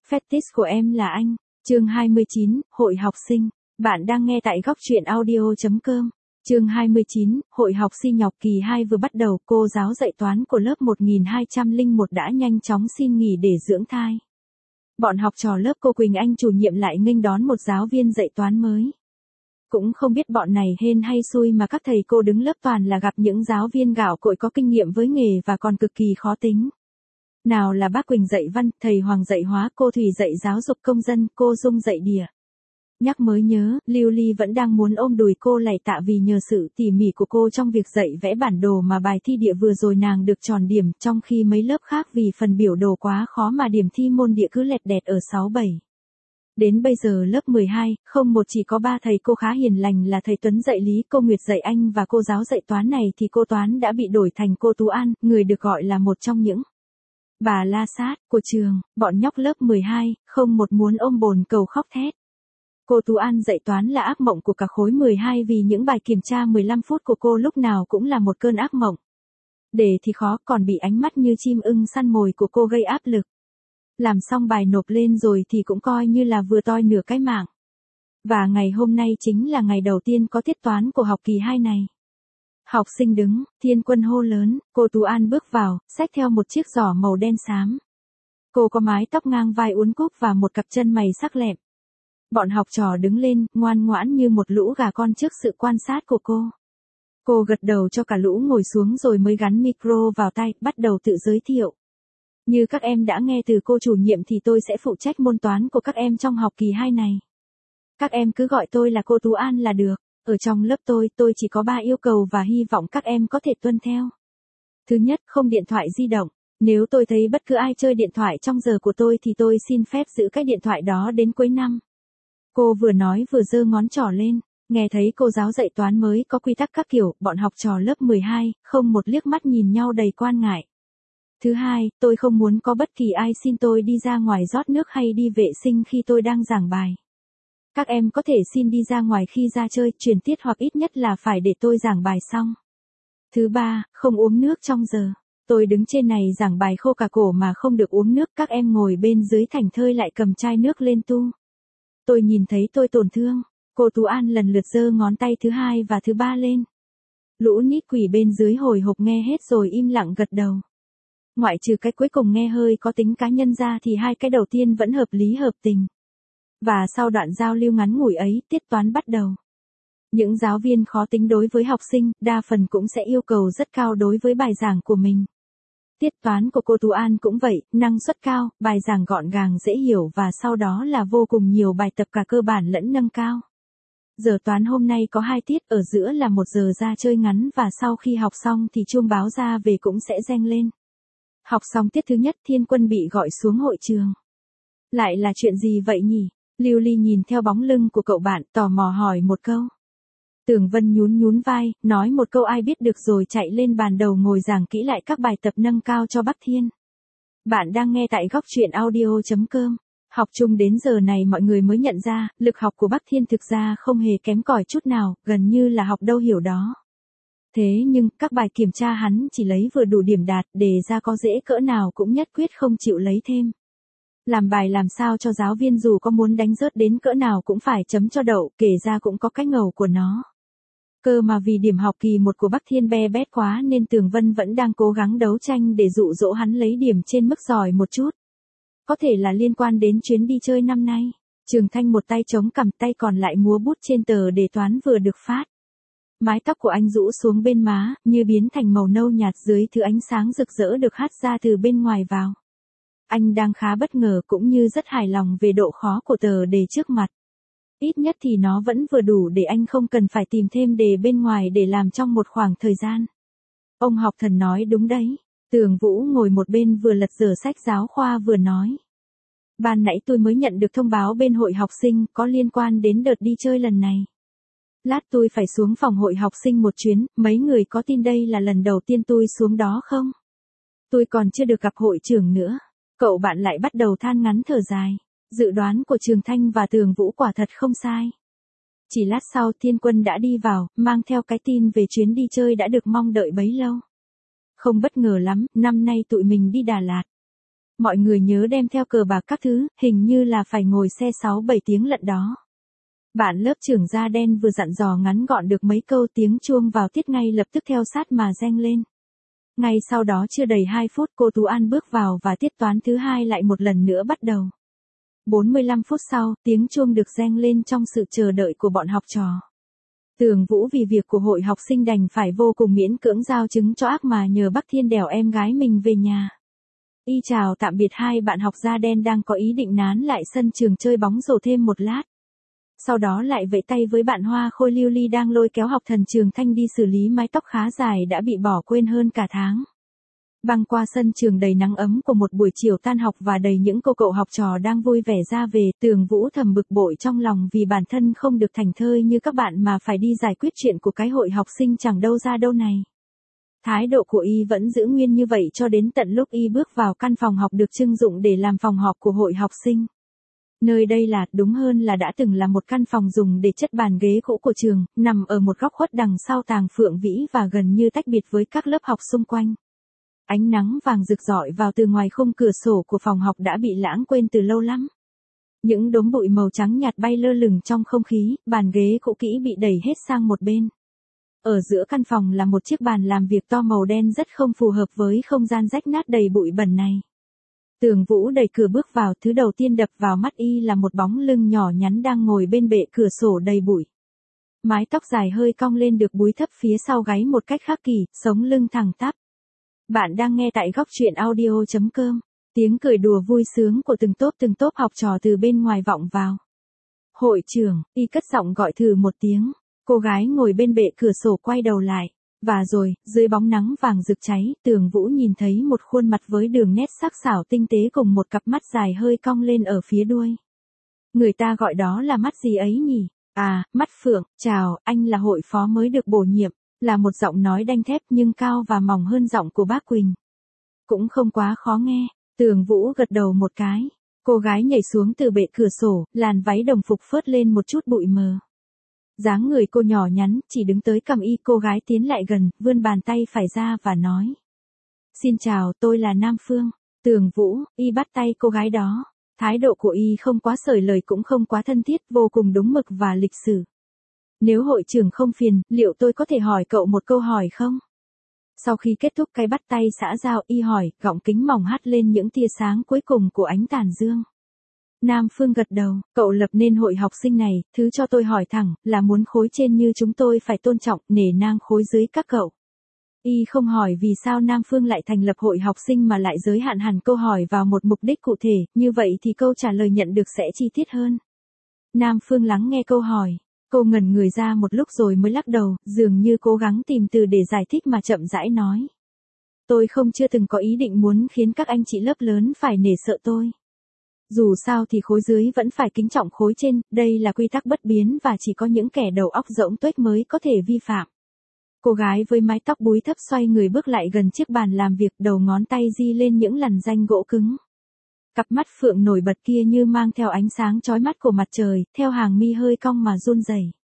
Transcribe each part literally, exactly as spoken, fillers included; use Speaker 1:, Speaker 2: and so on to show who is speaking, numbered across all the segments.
Speaker 1: Fetish của em là anh. Chương hai mươi chín, Hội học sinh. Bạn đang nghe tại góc truyện audio chấm com. Chương hai mươi chín, Hội học sinh học kỳ hai vừa bắt đầu, cô giáo dạy toán của lớp một nghìn hai trăm lẻ một đã nhanh chóng xin nghỉ để dưỡng thai. Bọn học trò lớp cô Quỳnh Anh chủ nhiệm lại nghênh đón một giáo viên dạy toán mới. Cũng không biết bọn này hên hay xui mà các thầy cô đứng lớp toàn là gặp những giáo viên gạo cội có kinh nghiệm với nghề và còn cực kỳ khó tính. Nào là bác Quỳnh dạy văn, thầy Hoàng dạy hóa, cô Thủy dạy giáo dục công dân, cô Dung dạy địa. Nhắc mới nhớ, Lưu Ly vẫn đang muốn ôm đùi cô lạy tạ vì nhờ sự tỉ mỉ của cô trong việc dạy vẽ bản đồ mà bài thi địa vừa rồi nàng được tròn điểm, trong khi mấy lớp khác vì phần biểu đồ quá khó mà điểm thi môn địa cứ lẹt đẹt ở sáu bảy. Đến bây giờ lớp mười hai, không một chỉ có ba thầy cô khá hiền lành là thầy Tuấn dạy lý, cô Nguyệt dạy Anh và cô giáo dạy toán này thì cô Toán đã bị đổi thành cô Tú An, người được gọi là một trong những bà la sát của trường. Bọn nhóc lớp mười hai, không một muốn ôm bồn cầu khóc thét. Cô Tú An dạy toán là ác mộng của cả khối mười hai vì những bài kiểm tra mười lăm phút của cô lúc nào cũng là một cơn ác mộng. Đề thì khó, còn bị ánh mắt như chim ưng săn mồi của cô gây áp lực. Làm xong bài nộp lên rồi thì cũng coi như là vừa toi nửa cái mạng. Và ngày hôm nay chính là ngày đầu tiên có tiết toán của học kỳ hai này. Học sinh đứng, Thiên Quân hô lớn, cô Tú An bước vào, xách theo một chiếc giỏ màu đen xám. Cô có mái tóc ngang vai uốn cúc và một cặp chân mày sắc lẹm. Bọn học trò đứng lên, ngoan ngoãn như một lũ gà con trước sự quan sát của cô. Cô gật đầu cho cả lũ ngồi xuống rồi mới gắn micro vào tay, bắt đầu tự giới thiệu. Như các em đã nghe từ cô chủ nhiệm thì tôi sẽ phụ trách môn toán của các em trong học kỳ hai này. Các em cứ gọi tôi là cô Tú An là được. Ở trong lớp tôi, tôi chỉ có ba yêu cầu và hy vọng các em có thể tuân theo. Thứ nhất, không điện thoại di động. Nếu tôi thấy bất cứ ai chơi điện thoại trong giờ của tôi thì tôi xin phép giữ cái điện thoại đó đến cuối năm. Cô vừa nói vừa giơ ngón trỏ lên, nghe thấy cô giáo dạy toán mới có quy tắc các kiểu, bọn học trò lớp mười hai, không một liếc mắt nhìn nhau đầy quan ngại. Thứ hai, tôi không muốn có bất kỳ ai xin tôi đi ra ngoài rót nước hay đi vệ sinh khi tôi đang giảng bài. Các em có thể xin đi ra ngoài khi ra chơi, truyền tiết hoặc ít nhất là phải để tôi giảng bài xong. Thứ ba, không uống nước trong giờ. Tôi đứng trên này giảng bài khô cả cổ mà không được uống nước, các em ngồi bên dưới thảnh thơi lại cầm chai nước lên tu. Tôi nhìn thấy tôi tổn thương. Cô Tú An lần lượt giơ ngón tay thứ hai và thứ ba lên. Lũ nít quỷ bên dưới hồi hộp nghe hết rồi im lặng gật đầu. Ngoại trừ cái cuối cùng nghe hơi có tính cá nhân ra thì hai cái đầu tiên vẫn hợp lý hợp tình. Và sau đoạn giao lưu ngắn ngủi ấy, tiết toán bắt đầu. Những giáo viên khó tính đối với học sinh, đa phần cũng sẽ yêu cầu rất cao đối với bài giảng của mình. Tiết toán của cô Tú An cũng vậy, năng suất cao, bài giảng gọn gàng dễ hiểu và sau đó là vô cùng nhiều bài tập cả cơ bản lẫn nâng cao. Giờ toán hôm nay có hai tiết, ở giữa là một giờ ra chơi ngắn và sau khi học xong thì chuông báo ra về cũng sẽ reng lên. Học xong tiết thứ nhất, Thiên Quân bị gọi xuống hội trường. Lại là chuyện gì vậy nhỉ? Lưu Ly nhìn theo bóng lưng của cậu bạn, tò mò hỏi một câu. Tưởng Vân nhún nhún vai, nói một câu ai biết được rồi chạy lên bàn đầu ngồi giảng kỹ lại các bài tập nâng cao cho Bắc Thiên. Bạn đang nghe tại góc truyện audio chấm com. Học chung đến giờ này mọi người mới nhận ra, lực học của Bắc Thiên thực ra không hề kém cỏi chút nào, gần như là học đâu hiểu đó. Thế nhưng, các bài kiểm tra hắn chỉ lấy vừa đủ điểm đạt, đề ra có dễ cỡ nào cũng nhất quyết không chịu lấy thêm. Làm bài làm sao cho giáo viên dù có muốn đánh rớt đến cỡ nào cũng phải chấm cho đậu, kể ra cũng có cái ngầu của nó. Cơ mà vì điểm học kỳ một của Bắc Thiên be bét quá nên Tường Vân vẫn đang cố gắng đấu tranh để dụ dỗ hắn lấy điểm trên mức giỏi một chút. Có thể là liên quan đến chuyến đi chơi năm nay. Trường Thanh một tay chống cằm, tay còn lại múa bút trên tờ đề toán vừa được phát. Mái tóc của anh rũ xuống bên má, như biến thành màu nâu nhạt dưới thứ ánh sáng rực rỡ được hắt ra từ bên ngoài vào. Anh đang khá bất ngờ cũng như rất hài lòng về độ khó của tờ đề trước mặt. Ít nhất thì nó vẫn vừa đủ để anh không cần phải tìm thêm đề bên ngoài để làm trong một khoảng thời gian. Ông học thần nói đúng đấy. Tường Vũ ngồi một bên vừa lật dở sách giáo khoa vừa nói. Ban nãy tôi mới nhận được thông báo bên hội học sinh có liên quan đến đợt đi chơi lần này. Lát tôi phải xuống phòng hội học sinh một chuyến, mấy người có tin đây là lần đầu tiên tôi xuống đó không? Tôi còn chưa được gặp hội trưởng nữa. Cậu bạn lại bắt đầu than ngắn thở dài. Dự đoán của Trường Thanh và Tường Vũ quả thật không sai. Chỉ lát sau Thiên Quân đã đi vào, mang theo cái tin về chuyến đi chơi đã được mong đợi bấy lâu. Không bất ngờ lắm, năm nay tụi mình đi Đà Lạt. Mọi người nhớ đem theo cờ bạc các thứ, hình như là phải ngồi xe sáu bảy tiếng lận đó. Bạn lớp trưởng da đen vừa dặn dò ngắn gọn được mấy câu, tiếng chuông vào tiết ngay lập tức theo sát mà reng lên. Ngay sau đó chưa đầy hai phút cô Tú An bước vào và tiết toán thứ hai lại một lần nữa bắt đầu. bốn mươi lăm phút sau, tiếng chuông được reng lên trong sự chờ đợi của bọn học trò. Tường Vũ vì việc của hội học sinh đành phải vô cùng miễn cưỡng giao trứng cho ác mà nhờ Bắc Thiên đèo em gái mình về nhà. Y chào tạm biệt hai bạn học da đen đang có ý định nán lại sân trường chơi bóng rổ thêm một lát. Sau đó lại vẫy tay với bạn Hoa Khôi Lưu Ly đang lôi kéo học thần Trường Thanh đi xử lý mái tóc khá dài đã bị bỏ quên hơn cả tháng. Băng qua sân trường đầy nắng ấm của một buổi chiều tan học và đầy những cô cậu học trò đang vui vẻ ra về, Tường Vũ thầm bực bội trong lòng vì bản thân không được thành thơi như các bạn mà phải đi giải quyết chuyện của cái hội học sinh chẳng đâu ra đâu này. Thái độ của y vẫn giữ nguyên như vậy cho đến tận lúc y bước vào căn phòng học được trưng dụng để làm phòng họp của hội học sinh. Nơi đây là, đúng hơn là đã từng là một căn phòng dùng để chất bàn ghế cũ của trường, nằm ở một góc khuất đằng sau tàng Phượng Vĩ và gần như tách biệt với các lớp học xung quanh. Ánh nắng vàng rực rọi vào từ ngoài khung cửa sổ của phòng học đã bị lãng quên từ lâu lắm. Những đốm bụi màu trắng nhạt bay lơ lửng trong không khí, bàn ghế cũ kỹ bị đẩy hết sang một bên. Ở giữa căn phòng là một chiếc bàn làm việc to màu đen rất không phù hợp với không gian rách nát đầy bụi bẩn này. Tường Vũ đẩy cửa bước vào, thứ đầu tiên đập vào mắt y là một bóng lưng nhỏ nhắn đang ngồi bên bệ cửa sổ đầy bụi. Mái tóc dài hơi cong lên được búi thấp phía sau gáy một cách khác kỳ, sống lưng thẳng tắp. Bạn đang nghe tại góc truyện audio chấm com. Tiếng cười đùa vui sướng của từng tốp từng tốp học trò từ bên ngoài vọng vào. Hội trưởng, y cất giọng gọi thử một tiếng. Cô gái ngồi bên bệ cửa sổ quay đầu lại. Và rồi, dưới bóng nắng vàng rực cháy, Tường Vũ nhìn thấy một khuôn mặt với đường nét sắc sảo tinh tế cùng một cặp mắt dài hơi cong lên ở phía đuôi. Người ta gọi đó là mắt gì ấy nhỉ? À, mắt phượng. Chào, anh là hội phó mới được bổ nhiệm. Là một giọng nói đanh thép nhưng cao và mỏng hơn giọng của bác Quỳnh. Cũng không quá khó nghe. Tường Vũ gật đầu một cái. Cô gái nhảy xuống từ bệ cửa sổ, làn váy đồng phục phớt lên một chút bụi mờ. Dáng người cô nhỏ nhắn, chỉ đứng tới cầm y, cô gái tiến lại gần, vươn bàn tay phải ra và nói. Xin chào, tôi là Nam Phương. Tường Vũ, y bắt tay cô gái đó. Thái độ của y không quá sởi lời cũng không quá thân thiết, vô cùng đúng mực và lịch sự. Nếu hội trưởng không phiền, liệu tôi có thể hỏi cậu một câu hỏi không? Sau khi kết thúc cái bắt tay xã giao, y hỏi, gọng kính mỏng hắt lên những tia sáng cuối cùng của ánh tàn dương. Nam Phương gật đầu, cậu lập nên hội học sinh này, thứ cho tôi hỏi thẳng, là muốn khối trên như chúng tôi phải tôn trọng, nể nang khối dưới các cậu. Y không hỏi vì sao Nam Phương lại thành lập hội học sinh mà lại giới hạn hẳn câu hỏi vào một mục đích cụ thể, như vậy thì câu trả lời nhận được sẽ chi tiết hơn. Nam Phương lắng nghe câu hỏi. Cô ngẩn người ra một lúc rồi mới lắc đầu, dường như cố gắng tìm từ để giải thích mà chậm rãi nói. Tôi không chưa từng có ý định muốn khiến các anh chị lớp lớn phải nể sợ tôi. Dù sao thì khối dưới vẫn phải kính trọng khối trên, đây là quy tắc bất biến và chỉ có những kẻ đầu óc rỗng tuếch mới có thể vi phạm. Cô gái với mái tóc búi thấp xoay người bước lại gần chiếc bàn làm việc, đầu ngón tay di lên những lằn ranh gỗ cứng. Cặp mắt phượng nổi bật kia như mang theo ánh sáng chói mắt của mặt trời, theo hàng mi hơi cong mà run rẩy.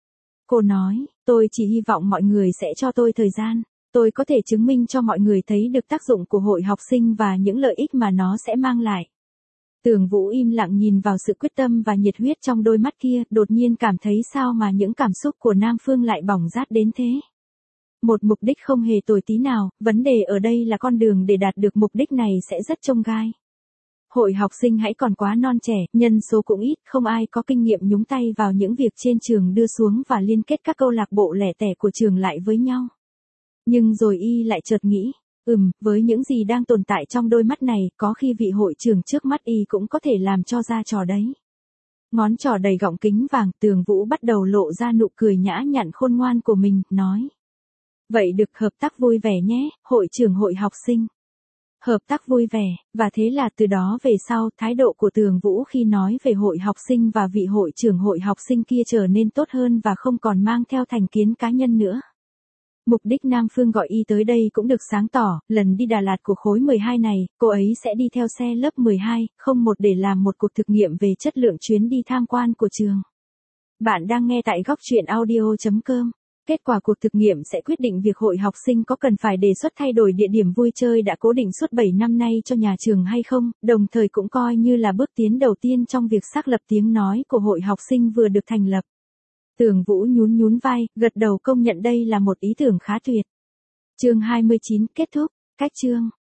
Speaker 1: Cô nói, tôi chỉ hy vọng mọi người sẽ cho tôi thời gian. Tôi có thể chứng minh cho mọi người thấy được tác dụng của hội học sinh và những lợi ích mà nó sẽ mang lại. Tường Vũ im lặng nhìn vào sự quyết tâm và nhiệt huyết trong đôi mắt kia, đột nhiên cảm thấy sao mà những cảm xúc của Nam Phương lại bỏng rát đến thế. Một mục đích không hề tồi tí nào, vấn đề ở đây là con đường để đạt được mục đích này sẽ rất chông gai. Hội học sinh hãy còn quá non trẻ, nhân số cũng ít, không ai có kinh nghiệm nhúng tay vào những việc trên trường đưa xuống và liên kết các câu lạc bộ lẻ tẻ của trường lại với nhau. Nhưng rồi y lại chợt nghĩ, ừm, với những gì đang tồn tại trong đôi mắt này, có khi vị hội trưởng trước mắt y cũng có thể làm cho ra trò đấy. Ngón trỏ đầy gọng kính vàng, Tường Vũ bắt đầu lộ ra nụ cười nhã nhặn khôn ngoan của mình, nói. Vậy được, hợp tác vui vẻ nhé, hội trưởng hội học sinh. Hợp tác vui vẻ, và thế là từ đó về sau, thái độ của Tường Vũ khi nói về hội học sinh và vị hội trưởng hội học sinh kia trở nên tốt hơn và không còn mang theo thành kiến cá nhân nữa. Mục đích Nam Phương gọi y tới đây cũng được sáng tỏ, lần đi Đà Lạt của khối mười hai này, cô ấy sẽ đi theo xe lớp mười hai, không một để làm một cuộc thực nghiệm về chất lượng chuyến đi tham quan của trường. Bạn đang nghe tại góc truyện audio chấm com. Kết quả cuộc thực nghiệm sẽ quyết định việc hội học sinh có cần phải đề xuất thay đổi địa điểm vui chơi đã cố định suốt bảy năm nay cho nhà trường hay không, đồng thời cũng coi như là bước tiến đầu tiên trong việc xác lập tiếng nói của hội học sinh vừa được thành lập. Tưởng Vũ nhún nhún vai, gật đầu công nhận đây là một ý tưởng khá tuyệt. Chương hai mươi chín kết thúc, cách chương.